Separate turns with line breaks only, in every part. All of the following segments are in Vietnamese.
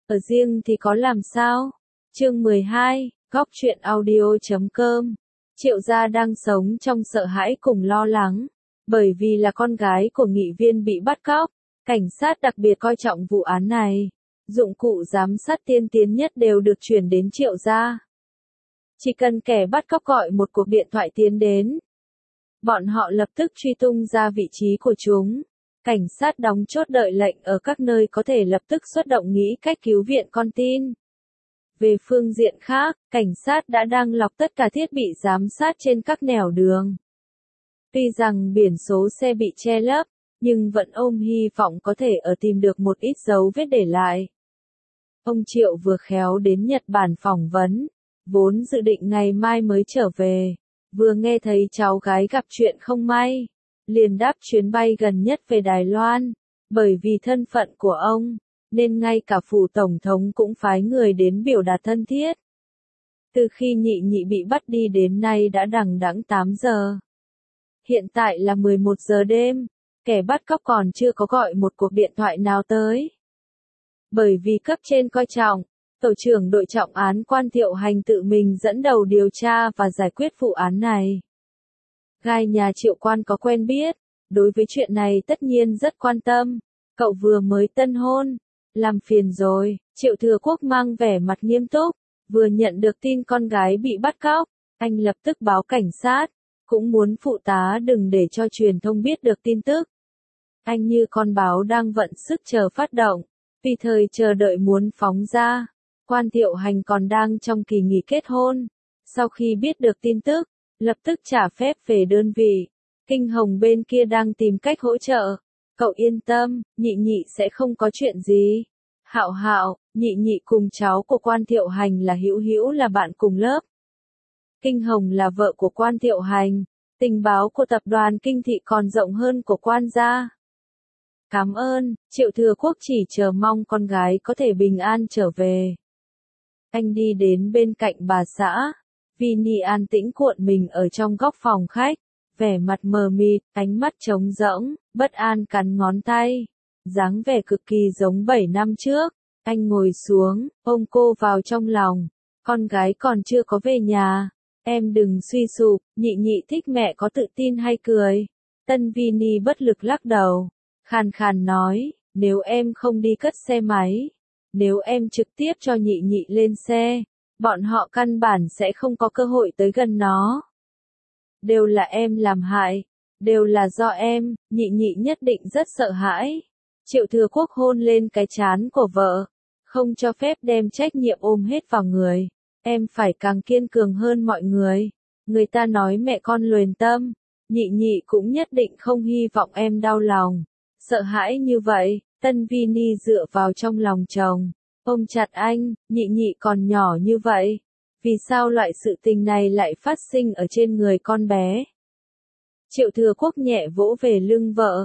ở riêng thì có làm sao? Chương 12, Góc truyện audio.com. Triệu gia đang sống trong sợ hãi cùng lo lắng, bởi vì là con gái của nghị viên bị bắt cóc. Cảnh sát đặc biệt coi trọng vụ án này. Dụng cụ giám sát tiên tiến nhất đều được chuyển đến Triệu gia. Chỉ cần kẻ bắt cóc gọi một cuộc điện thoại tiến đến, bọn họ lập tức truy tung ra vị trí của chúng. Cảnh sát đóng chốt đợi lệnh ở các nơi có thể lập tức xuất động nghĩ cách cứu viện con tin. Về phương diện khác, cảnh sát đã đang lọc tất cả thiết bị giám sát trên các nẻo đường. Tuy rằng biển số xe bị che lấp, nhưng vẫn ôm hy vọng có thể tìm được một ít dấu vết để lại. Ông Triệu vừa khéo đến Nhật Bản phỏng vấn, vốn dự định ngày mai mới trở về, vừa nghe thấy cháu gái gặp chuyện không may, liền đáp chuyến bay gần nhất về Đài Loan. Bởi vì thân phận của ông, nên ngay cả phủ tổng thống cũng phái người đến biểu đạt thân thiết. Từ khi Nhị Nhị bị bắt đi đến nay đã đằng đẵng 8 giờ. Hiện tại là 11 giờ đêm, kẻ bắt cóc còn chưa có gọi một cuộc điện thoại nào tới. Bởi vì cấp trên coi trọng, tổ trưởng đội trọng án Quan Thiệu Hành tự mình dẫn đầu điều tra và giải quyết vụ án này. Gai nhà Triệu Quan có quen biết, đối với chuyện này tất nhiên rất quan tâm. Cậu vừa mới tân hôn, làm phiền rồi. Triệu Thừa Quốc mang vẻ mặt nghiêm túc, vừa nhận được tin con gái bị bắt cóc, anh lập tức báo cảnh sát, cũng muốn phụ tá đừng để cho truyền thông biết được tin tức. Anh như con báo đang vận sức chờ phát động, tùy thời chờ đợi muốn phóng ra. Quan Thiệu Hành còn đang trong kỳ nghỉ kết hôn, sau khi biết được tin tức, lập tức trả phép về đơn vị. Kinh Hồng bên kia đang tìm cách hỗ trợ. Cậu yên tâm, Nhị Nhị sẽ không có chuyện gì. Hạo Hạo, Nhị Nhị cùng cháu của Quan Thiệu Hành là Hữu Hữu là bạn cùng lớp. Kinh Hồng là vợ của Quan Thiệu Hành, tình báo của tập đoàn Kinh Thị còn rộng hơn của Quan gia. Cảm ơn, Triệu Thừa Quốc chỉ chờ mong con gái có thể bình an trở về. Anh đi đến bên cạnh bà xã. Vini an tĩnh cuộn mình ở trong góc phòng khách, vẻ mặt mờ mịt, ánh mắt trống rỗng, bất an cắn ngón tay. Dáng vẻ cực kỳ giống 7 năm trước. Anh ngồi xuống, ôm cô vào trong lòng. Con gái còn chưa có về nhà. Em đừng suy sụp, Nhị Nhị thích mẹ có tự tin hay cười. Tân Vini bất lực lắc đầu. Khàn khàn nói, nếu em không đi cất xe máy, nếu em trực tiếp cho Nhị Nhị lên xe, bọn họ căn bản sẽ không có cơ hội tới gần nó. Đều là em làm hại, đều là do em. Nhị Nhị nhất định rất sợ hãi. Triệu Thừa Quốc hôn lên cái trán của vợ, không cho phép đem trách nhiệm ôm hết vào người. Em phải càng kiên cường hơn mọi người. Người ta nói mẹ con luyến tâm, Nhị Nhị cũng nhất định không hy vọng em đau lòng, sợ hãi như vậy. Tân Vini dựa vào trong lòng chồng, ôm chặt anh. Nhị Nhị còn nhỏ như vậy, vì sao loại sự tình này lại phát sinh ở trên người con bé? Triệu Thừa Quốc nhẹ vỗ về lưng vợ.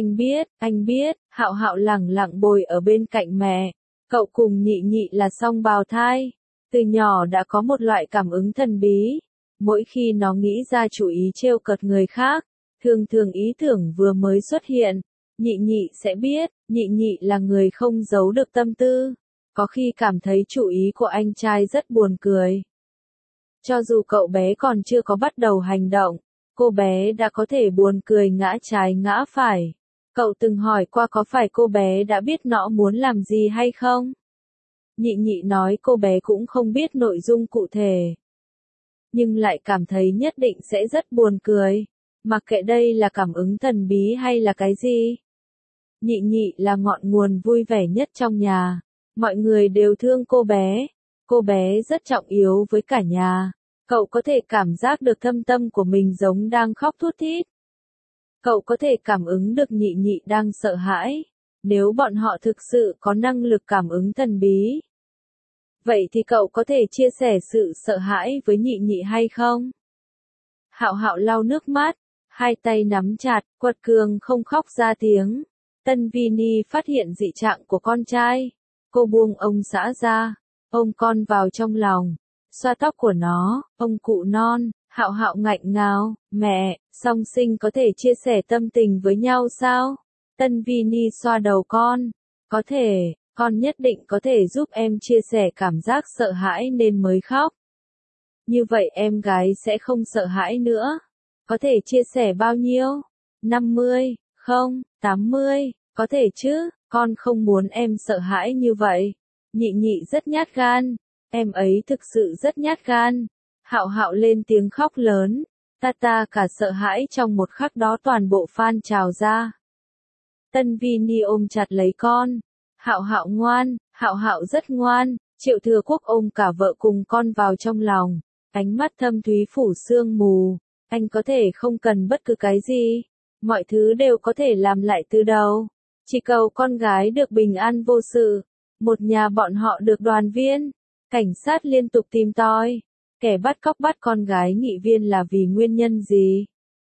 Anh biết, Hạo Hạo lẳng lặng bồi ở bên cạnh mẹ. Cậu cùng Nhị Nhị là song bào thai. Từ nhỏ đã có một loại cảm ứng thần bí. Mỗi khi nó nghĩ ra chủ ý trêu cợt người khác, thường thường ý tưởng vừa mới xuất hiện, Nhị Nhị sẽ biết. Nhị Nhị là người không giấu được tâm tư. Có khi cảm thấy chủ ý của anh trai rất buồn cười. Cho dù cậu bé còn chưa có bắt đầu hành động, cô bé đã có thể buồn cười ngã trái ngã phải. Cậu từng hỏi qua có phải cô bé đã biết nó muốn làm gì hay không? Nhị Nhị nói cô bé cũng không biết nội dung cụ thể, nhưng lại cảm thấy nhất định sẽ rất buồn cười. Mặc kệ đây là cảm ứng thần bí hay là cái gì. Nhị Nhị là ngọn nguồn vui vẻ nhất trong nhà. Mọi người đều thương cô bé. Cô bé rất trọng yếu với cả nhà. Cậu có thể cảm giác được thâm tâm của mình giống đang khóc thút thít. Cậu có thể cảm ứng được Nhị Nhị đang sợ hãi. Nếu bọn họ thực sự có năng lực cảm ứng thần bí, vậy thì cậu có thể chia sẻ sự sợ hãi với Nhị Nhị hay không? Hạo Hạo lau nước mắt, hai tay nắm chặt, quật cường không khóc ra tiếng. Tân Vini phát hiện dị trạng của con trai. Cô buông ông xã ra, ôm con vào trong lòng, xoa tóc của nó. Ông cụ non. Hạo Hạo ngạnh ngào, mẹ, song sinh có thể chia sẻ tâm tình với nhau sao? Tân Vini xoa đầu con. Có thể, Con nhất định có thể giúp em chia sẻ cảm giác sợ hãi nên mới khóc. Như vậy em gái sẽ không sợ hãi nữa. Có thể chia sẻ bao nhiêu? 50, không, 80, có thể chứ, con không muốn em sợ hãi như vậy. Nhị nhị rất nhát gan, em ấy thực sự rất nhát gan. Hạo Hạo lên tiếng khóc lớn, ta cả sợ hãi trong một khắc đó toàn bộ fan trào ra. Tân Vini ôm chặt lấy con. Hạo Hạo ngoan, Hạo Hạo rất ngoan. Triệu Thừa Quốc ôm cả vợ cùng con vào trong lòng, ánh mắt thâm thúy phủ sương mù. Anh có thể không cần bất cứ cái gì, mọi thứ đều có thể làm lại từ đầu. Chỉ cầu con gái được bình an vô sự, một nhà bọn họ được đoàn viên. Cảnh sát liên tục tìm tòi, kẻ bắt cóc bắt con gái nghị viên là vì nguyên nhân gì?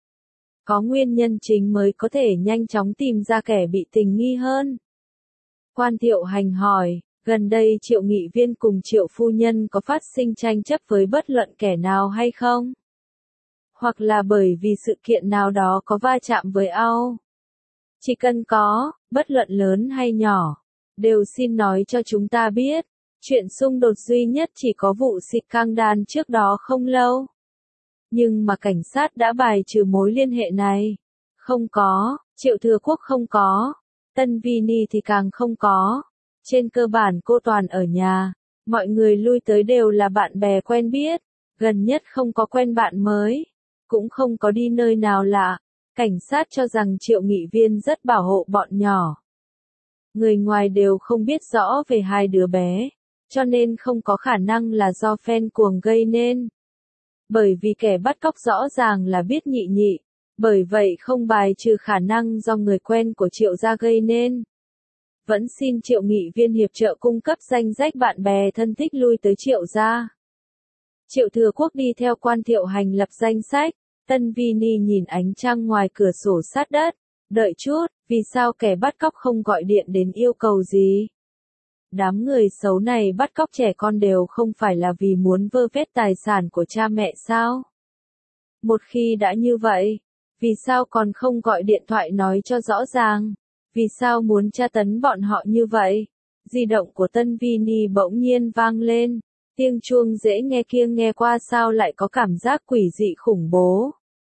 Có nguyên nhân chính mới có thể nhanh chóng tìm ra kẻ bị tình nghi hơn. Quan Thiệu Hành hỏi, gần đây Triệu nghị viên cùng Triệu phu nhân có phát sinh tranh chấp với bất luận kẻ nào hay không? Hoặc là bởi vì sự kiện nào đó có va chạm với Âu? Chỉ cần có, bất luận lớn hay nhỏ, đều xin nói cho chúng ta biết. Chuyện xung đột duy nhất chỉ có vụ xịt căng đan trước đó không lâu. Nhưng mà cảnh sát đã bài trừ mối liên hệ này. Không có, Triệu Thừa Quốc không có, Tân Vini thì càng không có. Trên cơ bản cô toàn ở nhà, mọi người lui tới đều là bạn bè quen biết, gần nhất không có quen bạn mới, cũng không có đi nơi nào lạ. Cảnh sát cho rằng Triệu nghị viên rất bảo hộ bọn nhỏ. Người ngoài đều không biết rõ về hai đứa bé, cho nên không có khả năng là do fan cuồng gây nên. Bởi vì kẻ bắt cóc rõ ràng là biết nhị nhị, bởi vậy không bài trừ khả năng do người quen của Triệu gia gây nên. Vẫn xin Triệu nghị viên hiệp trợ cung cấp danh sách bạn bè thân thích lui tới Triệu gia. Triệu Thừa Quốc đi theo Quan Thiệu Hành lập danh sách. Tân Vini nhìn ánh trăng ngoài cửa sổ sát đất. Đợi chút, vì sao kẻ bắt cóc không gọi điện đến yêu cầu gì? Đám người xấu này bắt cóc trẻ con đều không phải là vì muốn vơ vét tài sản của cha mẹ sao? Một khi đã như vậy, vì sao còn không gọi điện thoại nói cho rõ ràng? Vì sao muốn tra tấn bọn họ như vậy? Di động của Tân Vini bỗng nhiên vang lên. Tiếng chuông dễ nghe kia nghe qua sao lại có cảm giác quỷ dị khủng bố.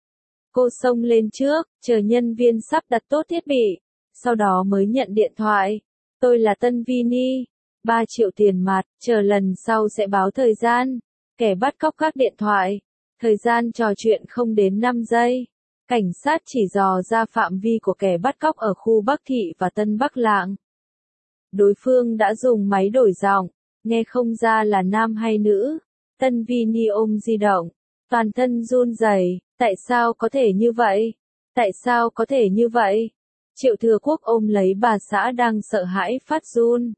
Cô xông lên trước, chờ nhân viên sắp đặt tốt thiết bị, sau đó mới nhận điện thoại. Tôi là Tân Vini, 3 triệu tiền mặt, chờ lần sau sẽ báo thời gian. Kẻ bắt cóc các điện thoại, thời gian trò chuyện không đến 5 giây. Cảnh sát chỉ dò ra phạm vi của kẻ bắt cóc ở khu Bắc Thị và Tân Bắc Lạng. Đối phương đã dùng máy đổi giọng, nghe không ra là nam hay nữ. Tân Vini ôm di động, toàn thân run rẩy. Tại sao có thể như vậy? Tại sao có thể như vậy? Triệu Thừa Quốc ôm lấy bà xã đang sợ hãi phát run.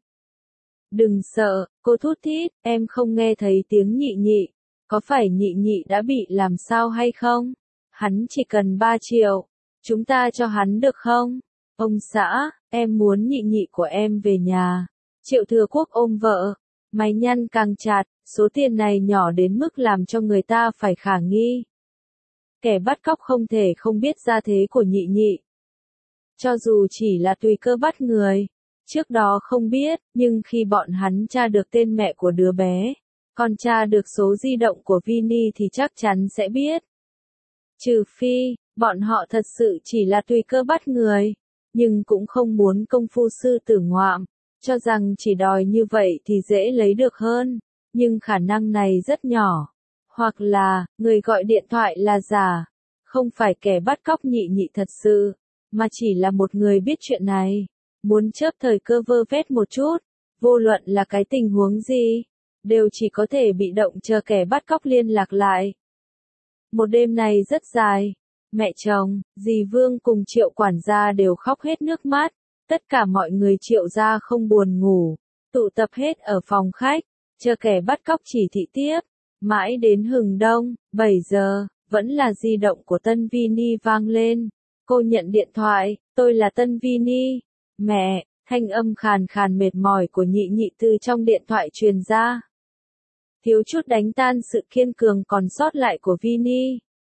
Đừng sợ, cô thút thít, em không nghe thấy tiếng nhị nhị. Có phải nhị nhị đã bị làm sao hay không? Hắn chỉ cần 3 triệu. Chúng ta cho hắn được không? Ông xã, em muốn nhị nhị của em về nhà. Triệu Thừa Quốc ôm vợ. Mày nhăn càng chặt, số tiền này nhỏ đến mức làm cho người ta phải khả nghi. Kẻ bắt cóc không thể không biết gia thế của nhị nhị. Cho dù chỉ là tùy cơ bắt người, trước đó không biết, nhưng khi bọn hắn tra được tên mẹ của đứa bé, còn tra được số di động của Vini thì chắc chắn sẽ biết. Trừ phi, bọn họ thật sự chỉ là tùy cơ bắt người, nhưng cũng không muốn công phu sư tử ngoạm, cho rằng chỉ đòi như vậy thì dễ lấy được hơn, nhưng khả năng này rất nhỏ. Hoặc là, người gọi điện thoại là giả, không phải kẻ bắt cóc nhị nhị thật sự, mà chỉ là một người biết chuyện này, muốn chớp thời cơ vơ vét một chút, vô luận là cái tình huống gì, đều chỉ có thể bị động chờ kẻ bắt cóc liên lạc lại. Một đêm này rất dài, mẹ chồng, dì Vương cùng Triệu quản gia đều khóc hết nước mắt, tất cả mọi người Triệu gia không buồn ngủ, tụ tập hết ở phòng khách, chờ kẻ bắt cóc chỉ thị tiếp. Mãi đến hừng đông, 7 giờ, vẫn là di động của Tân Vini vang lên. Cô nhận điện thoại, tôi là Tân Vini. Mẹ, thanh âm khàn khàn mệt mỏi của nhị nhị từ trong điện thoại truyền ra. Thiếu chút đánh tan sự kiên cường còn sót lại của Vini.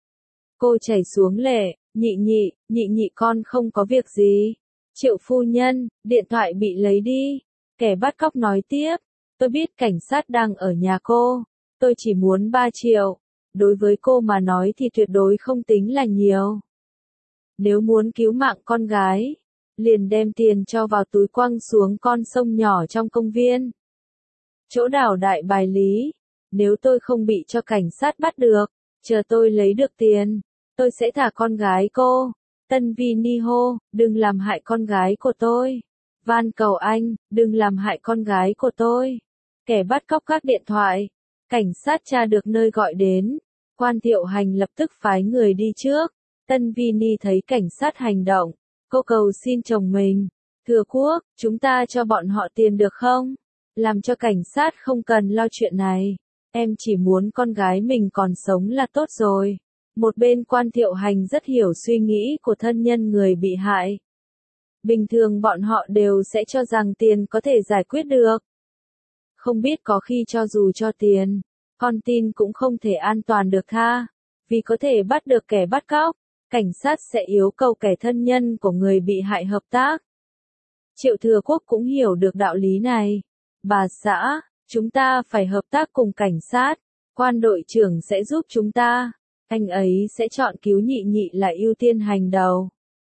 Cô chảy xuống lệ, nhị nhị con không có việc gì. Triệu phu nhân, điện thoại bị lấy đi. Kẻ bắt cóc nói tiếp, tôi biết cảnh sát đang ở nhà cô, tôi chỉ muốn 3 triệu, đối với cô mà nói thì tuyệt đối không tính là nhiều. Nếu muốn cứu mạng con gái, liền đem tiền cho vào túi quăng xuống con sông nhỏ trong công viên. Chỗ đảo Đại Bài Lý, nếu tôi không bị cho cảnh sát bắt được, chờ tôi lấy được tiền, tôi sẽ thả con gái cô. Tân Vi Ni hô, đừng làm hại con gái của tôi. Van cầu anh, đừng làm hại con gái của tôi. Kẻ bắt cóc gác điện thoại. Cảnh sát tra được nơi gọi đến. Quan Thiệu Hành lập tức phái người đi trước. Tân Vi Ni thấy cảnh sát hành động. Cô cầu xin chồng mình. Thưa Quốc, chúng ta cho bọn họ tiền được không? Làm cho cảnh sát không cần lo chuyện này. Em chỉ muốn con gái mình còn sống là tốt rồi. Một bên Quan Thiệu Hành rất hiểu suy nghĩ của thân nhân người bị hại. Bình thường bọn họ đều sẽ cho rằng tiền có thể giải quyết được. Không biết có khi cho dù cho tiền, con tin cũng không thể an toàn được tha. Vì có thể bắt được kẻ bắt cóc, cảnh sát sẽ yêu cầu kẻ thân nhân của người bị hại hợp tác. Triệu Thừa Quốc cũng hiểu được đạo lý này. Bà xã, chúng ta phải hợp tác cùng cảnh sát. Quan đội trưởng sẽ giúp chúng ta. Anh ấy sẽ chọn cứu nhị nhị là ưu tiên hàng đầu.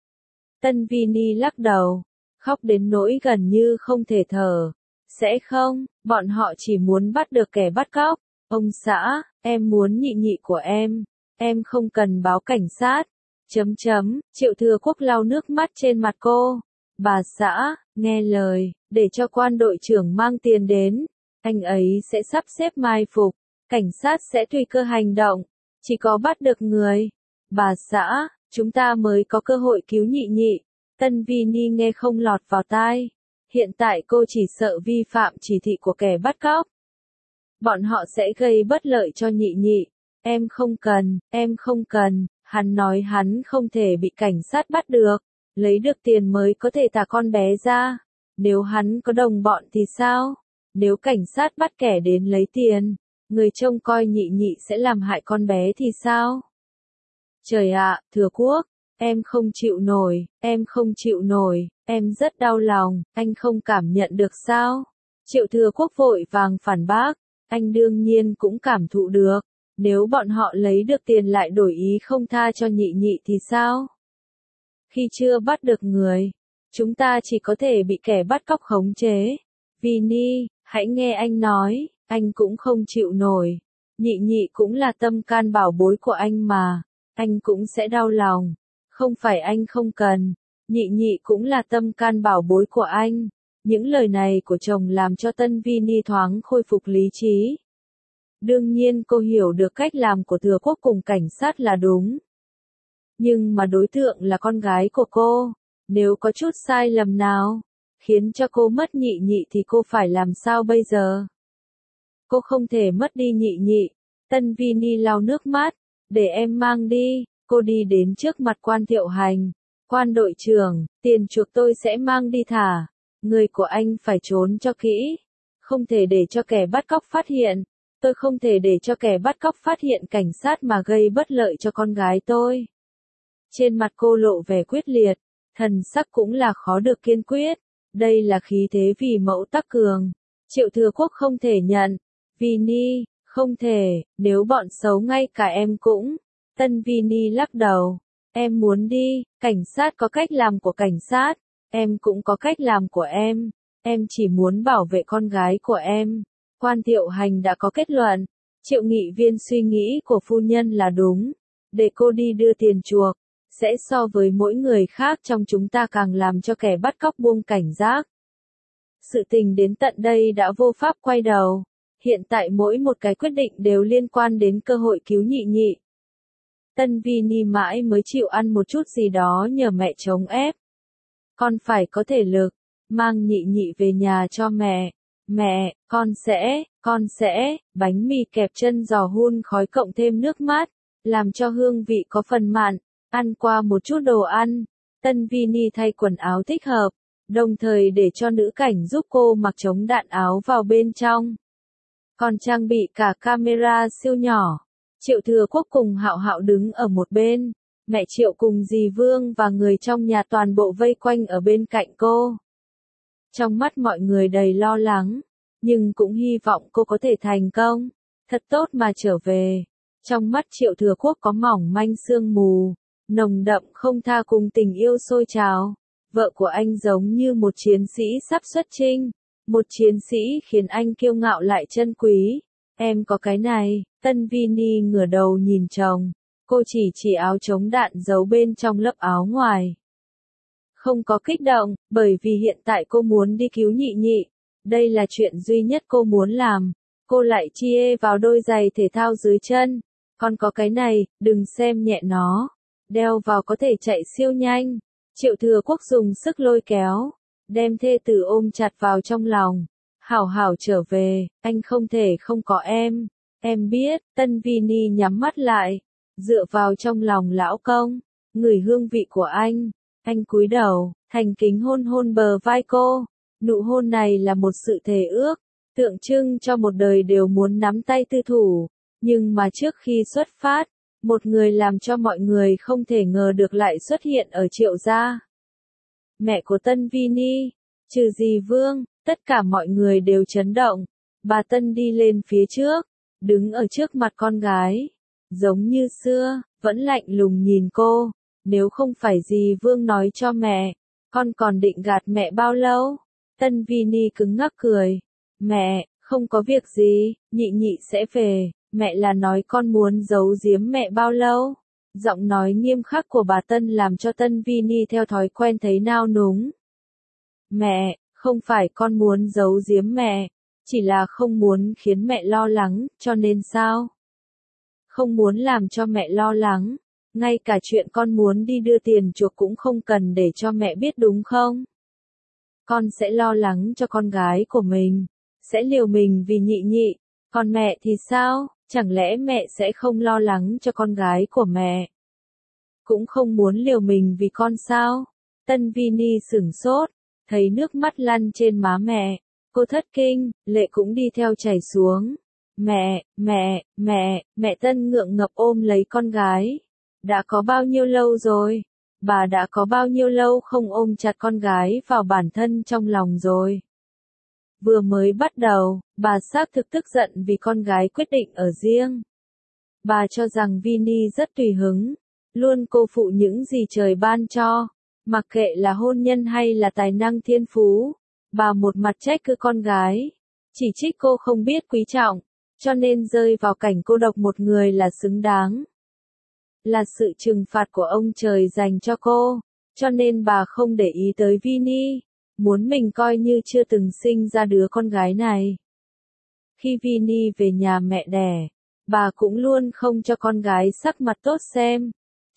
Tân Vi Ni lắc đầu, khóc đến nỗi gần như không thể thở. Sẽ không, bọn họ chỉ muốn bắt được kẻ bắt cóc. Ông xã, em muốn nhị nhị của em không cần báo cảnh sát. Triệu Thừa Quốc lau nước mắt trên mặt cô. Bà xã, nghe lời, để cho quan đội trưởng mang tiền đến. Anh ấy sẽ sắp xếp mai phục, cảnh sát sẽ tùy cơ hành động. Chỉ có bắt được người. Bà xã, chúng ta mới có cơ hội cứu nhị nhị. Tân Vi Ni nghe không lọt vào tai. Hiện tại cô chỉ sợ vi phạm chỉ thị của kẻ bắt cóc. Bọn họ sẽ gây bất lợi cho nhị nhị. Em không cần. Hắn nói hắn không thể bị cảnh sát bắt được. Lấy được tiền mới có thể thả con bé ra. Nếu hắn có đồng bọn thì sao? Nếu cảnh sát bắt kẻ đến lấy tiền, người trông coi nhị nhị sẽ làm hại con bé thì sao? Trời ạ, Thừa Quốc, em không chịu nổi, em rất đau lòng, anh không cảm nhận được sao? Triệu Thừa Quốc vội vàng phản bác, anh đương nhiên cũng cảm thụ được, nếu bọn họ lấy được tiền lại đổi ý không tha cho nhị nhị thì sao? Khi chưa bắt được người, chúng ta chỉ có thể bị kẻ bắt cóc khống chế. Vini, hãy nghe anh nói, anh cũng không chịu nổi. Nhị nhị cũng là tâm can bảo bối của anh mà, anh cũng sẽ đau lòng. Không phải anh không cần, nhị nhị cũng là tâm can bảo bối của anh. Những lời này của chồng làm cho Tân Vini thoáng khôi phục lý trí. Đương nhiên cô hiểu được cách làm của Thừa Quốc cùng cảnh sát là đúng. Nhưng mà đối tượng là con gái của cô, nếu có chút sai lầm nào, khiến cho cô mất nhị nhị thì cô phải làm sao bây giờ? Cô không thể mất đi nhị nhị. Tân Vini lau nước mắt, để em mang đi. Cô đi đến trước mặt Quan Thiệu Hành. Quan đội trưởng, tiền chuộc tôi sẽ mang đi thả. Người của anh phải trốn cho kỹ. Không thể để cho kẻ bắt cóc phát hiện. Tôi không thể để cho kẻ bắt cóc phát hiện cảnh sát mà gây bất lợi cho con gái tôi. Trên mặt cô lộ vẻ quyết liệt, thần sắc cũng là khó được kiên quyết. Đây là khí thế vì mẫu tắc cường. Triệu Thừa Quốc không thể nhận. Vini, không thể, nếu bọn xấu ngay cả em cũng. Tân Vini lắc đầu. Em muốn đi, cảnh sát có cách làm của cảnh sát. Em cũng có cách làm của em. Em chỉ muốn bảo vệ con gái của em. Quan Thiệu Hành đã có kết luận. Triệu nghị viên suy nghĩ của phu nhân là đúng. Để cô đi đưa tiền chuộc, sẽ so với mỗi người khác trong chúng ta càng làm cho kẻ bắt cóc buông cảnh giác. Sự tình đến tận đây đã vô pháp quay đầu. Hiện tại mỗi một cái quyết định đều liên quan đến cơ hội cứu nhị nhị. Tân Vini mãi mới chịu ăn một chút gì đó nhờ mẹ chống ép. Con phải có thể lực, mang nhị nhị về nhà cho mẹ. Mẹ, con sẽ, bánh mì kẹp chân giò hun khói cộng thêm nước mát, làm cho hương vị có phần mặn, ăn qua một chút đồ ăn. Tân Vini thay quần áo thích hợp, đồng thời để cho nữ cảnh giúp cô mặc chống đạn áo vào bên trong. Còn trang bị cả camera siêu nhỏ. Triệu Thừa Quốc cùng Hạo Hạo đứng ở một bên, mẹ Triệu cùng dì Vương và người trong nhà toàn bộ vây quanh ở bên cạnh cô. Trong mắt mọi người đầy lo lắng, nhưng cũng hy vọng cô có thể thành công, thật tốt mà trở về. Trong mắt Triệu Thừa Quốc có mỏng manh sương mù, nồng đậm không tha cùng tình yêu sôi trào. Vợ của anh giống như một chiến sĩ sắp xuất chinh, một chiến sĩ khiến anh kiêu ngạo lại trân quý. Em có cái này, Tân Vini ngửa đầu nhìn chồng, cô chỉ áo chống đạn giấu bên trong lớp áo ngoài. Không có kích động, bởi vì hiện tại cô muốn đi cứu nhị nhị. Đây là chuyện duy nhất cô muốn làm. Cô lại chia vào đôi giày thể thao dưới chân. Còn có cái này, đừng xem nhẹ nó. Đeo vào có thể chạy siêu nhanh. Triệu Thừa Quốc dùng sức lôi kéo, đem thê tử ôm chặt vào trong lòng. Hảo hảo trở về, anh không thể không có em. Em biết, Tân Vini nhắm mắt lại, dựa vào trong lòng lão công, ngửi hương vị của anh. Anh cúi đầu, thành kính hôn hôn bờ vai cô. Nụ hôn này là một sự thề ước, tượng trưng cho một đời đều muốn nắm tay tư thủ. Nhưng mà trước khi xuất phát, một người làm cho mọi người không thể ngờ được lại xuất hiện ở Triệu gia. Mẹ của Tân Vini, trừ dì Vương, tất cả mọi người đều chấn động. Bà Tân đi lên phía trước, đứng ở trước mặt con gái, giống như xưa, vẫn lạnh lùng nhìn cô. Nếu không phải dì Vương nói cho mẹ, con còn định gạt mẹ bao lâu? Tân Vini cứng ngắc cười. Mẹ, không có việc gì, nhị nhị sẽ về. Mẹ là nói con muốn giấu giếm mẹ bao lâu? Giọng nói nghiêm khắc của bà Tân làm cho Tân Vini theo thói quen thấy nao núng. Mẹ, không phải con muốn giấu giếm mẹ, chỉ là không muốn khiến mẹ lo lắng, cho nên sao? Không muốn làm cho mẹ lo lắng, ngay cả chuyện con muốn đi đưa tiền chuộc cũng không cần để cho mẹ biết đúng không? Con sẽ lo lắng cho con gái của mình, sẽ liều mình vì nhị nhị, còn mẹ thì sao? Chẳng lẽ mẹ sẽ không lo lắng cho con gái của mẹ? Cũng không muốn liều mình vì con sao? Tân Vini sửng sốt, thấy nước mắt lăn trên má mẹ, cô thất kinh, lệ cũng đi theo chảy xuống. Mẹ Tân ngượng ngập ôm lấy con gái. Đã có bao nhiêu lâu rồi? Bà đã có bao nhiêu lâu không ôm chặt con gái vào bản thân trong lòng rồi? Vừa mới bắt đầu, bà xác thực tức giận vì con gái quyết định ở riêng. Bà cho rằng Vini rất tùy hứng, luôn cô phụ những gì trời ban cho, mặc kệ là hôn nhân hay là tài năng thiên phú. Bà một mặt trách cứ con gái, chỉ trích cô không biết quý trọng, cho nên rơi vào cảnh cô độc một người là xứng đáng. Là sự trừng phạt của ông trời dành cho cô, cho nên bà không để ý tới Vini, muốn mình coi như chưa từng sinh ra đứa con gái này. Khi Vini về nhà mẹ đẻ, bà cũng luôn không cho con gái sắc mặt tốt xem.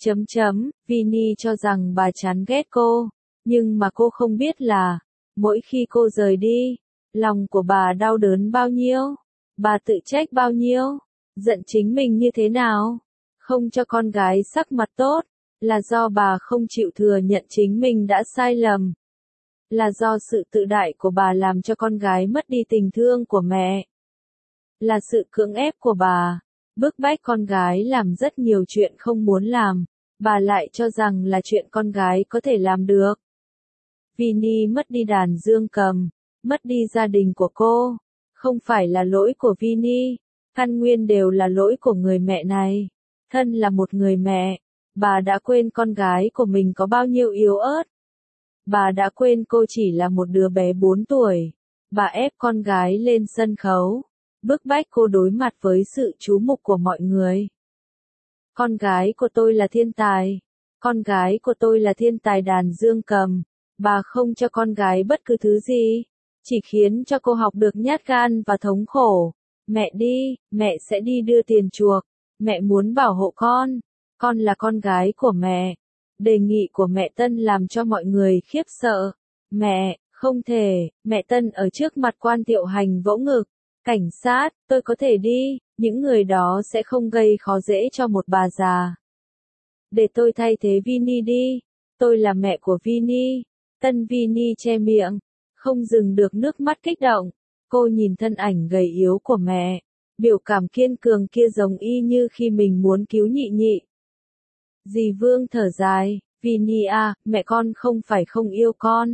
Vini cho rằng bà chán ghét cô, nhưng mà cô không biết là, mỗi khi cô rời đi, lòng của bà đau đớn bao nhiêu, bà tự trách bao nhiêu, giận chính mình như thế nào. Không cho con gái sắc mặt tốt, là do bà không chịu thừa nhận chính mình đã sai lầm. Là do sự tự đại của bà làm cho con gái mất đi tình thương của mẹ. Là sự cưỡng ép của bà, bức bách con gái làm rất nhiều chuyện không muốn làm, bà lại cho rằng là chuyện con gái có thể làm được. Vini mất đi đàn dương cầm, mất đi gia đình của cô, không phải là lỗi của Vini, căn nguyên đều là lỗi của người mẹ này. Thân là một người mẹ, bà đã quên con gái của mình có bao nhiêu yếu ớt. Bà đã quên cô chỉ là một đứa bé 4 tuổi. Bà ép con gái lên sân khấu, bức bách cô đối mặt với sự chú mục của mọi người. Con gái của tôi là thiên tài. Con gái của tôi là thiên tài đàn dương cầm. Bà không cho con gái bất cứ thứ gì, chỉ khiến cho cô học được nhát gan và thống khổ. Mẹ đi, mẹ sẽ đi đưa tiền chuộc. Mẹ muốn bảo hộ con là con gái của mẹ. Đề nghị của mẹ Tân làm cho mọi người khiếp sợ. Mẹ, không thể, mẹ Tân ở trước mặt quan Tiệu Hành vỗ ngực. Cảnh sát, tôi có thể đi, những người đó sẽ không gây khó dễ cho một bà già. Để tôi thay thế Vini đi, tôi là mẹ của Vini. Tân Vini che miệng, không dừng được nước mắt kích động. Cô nhìn thân ảnh gầy yếu của mẹ, biểu cảm kiên cường kia giống y như khi mình muốn cứu nhị nhị. Dì Vương thở dài, Vini à, mẹ con không phải không yêu con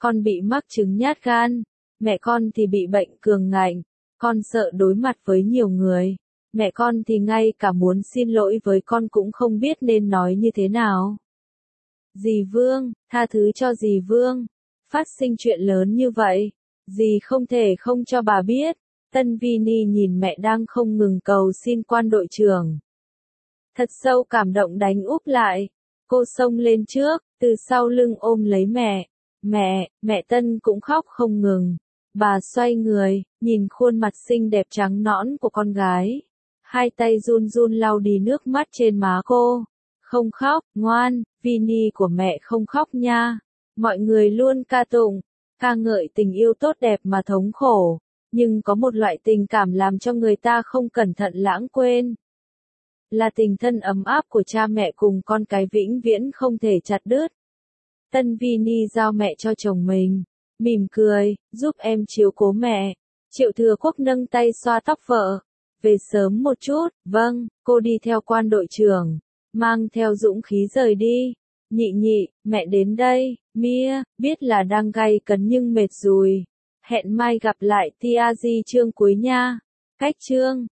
Con bị mắc chứng nhát gan, mẹ con thì bị bệnh cường ngạnh, con sợ đối mặt với nhiều người. Mẹ con thì ngay cả muốn xin lỗi với con cũng không biết nên nói như thế nào. Dì Vương, tha thứ cho dì Vương. Phát sinh chuyện lớn như vậy, dì không thể không cho bà biết. Tân Vini nhìn mẹ đang không ngừng cầu xin quan đội trưởng. Thật sâu cảm động đánh úp lại. Cô xông lên trước, từ sau lưng ôm lấy mẹ. Mẹ Tân cũng khóc không ngừng. Bà xoay người, nhìn khuôn mặt xinh đẹp trắng nõn của con gái. Hai tay run run lau đi nước mắt trên má cô. Không khóc, ngoan, Vini của mẹ không khóc nha. Mọi người luôn ca tụng, ca ngợi tình yêu tốt đẹp mà thống khổ. Nhưng có một loại tình cảm làm cho người ta không cẩn thận lãng quên. Là tình thân ấm áp của cha mẹ cùng con cái vĩnh viễn không thể chặt đứt. Tân Vini giao mẹ cho chồng mình, mỉm cười, giúp em chiếu cố mẹ. Triệu Thừa Quốc nâng tay xoa tóc vợ. Về sớm một chút, vâng, cô đi theo quan đội trưởng, mang theo dũng khí rời đi. Nhị, mẹ đến đây, Mia, biết là đang gay cấn nhưng mệt rồi. Hẹn mai gặp lại Tia Di chương cuối nha. Cách chương